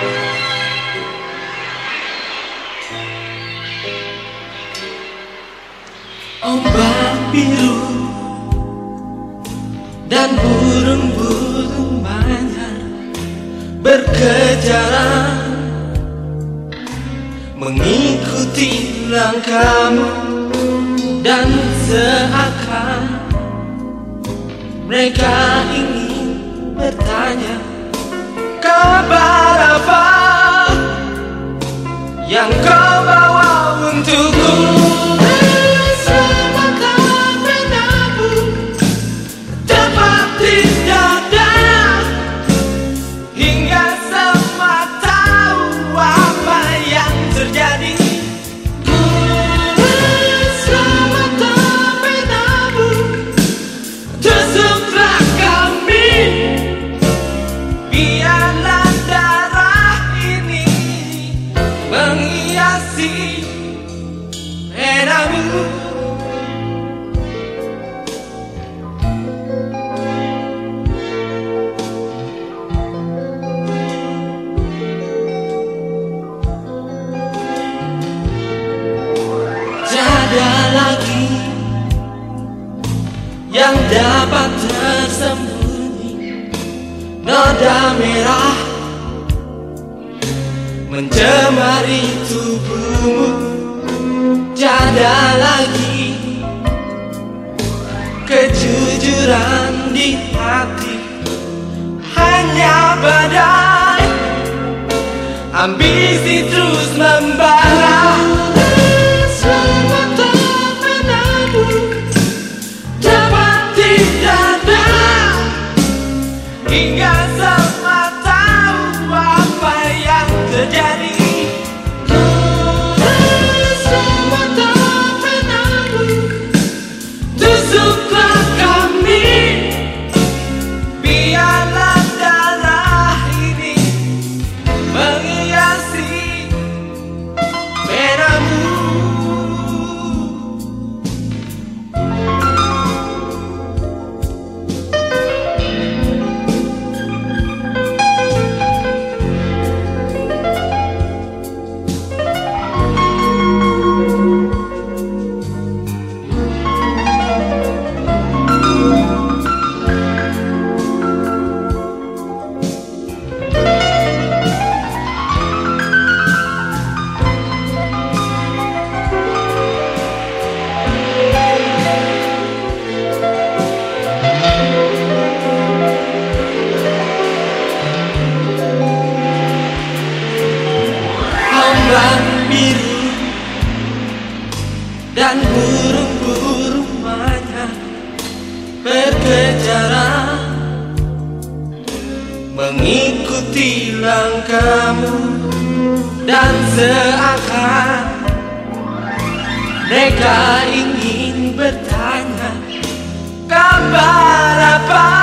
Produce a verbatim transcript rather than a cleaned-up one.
Ombak biru dan burung-burung manyar berkejaran mengikuti langkahmu, dan seakan mereka ingin bertanya, kabar apa yang kau bawa untukku? Tiada lagi yang dapat tersembunyi, noda merah mencemari tubuhmu. Tiada lagi kejujuran di hati, hanya badai ambisi terus membara. Hingga semua tahu apa yang terjadi. Semua tak pernahmu, tusuklah kami. Biarlah darah ini menghiasi penamu. Biru dan burung-burung manyar berkejaran mengikuti langkahmu, dan seakan mereka ingin bertanya, kabar apa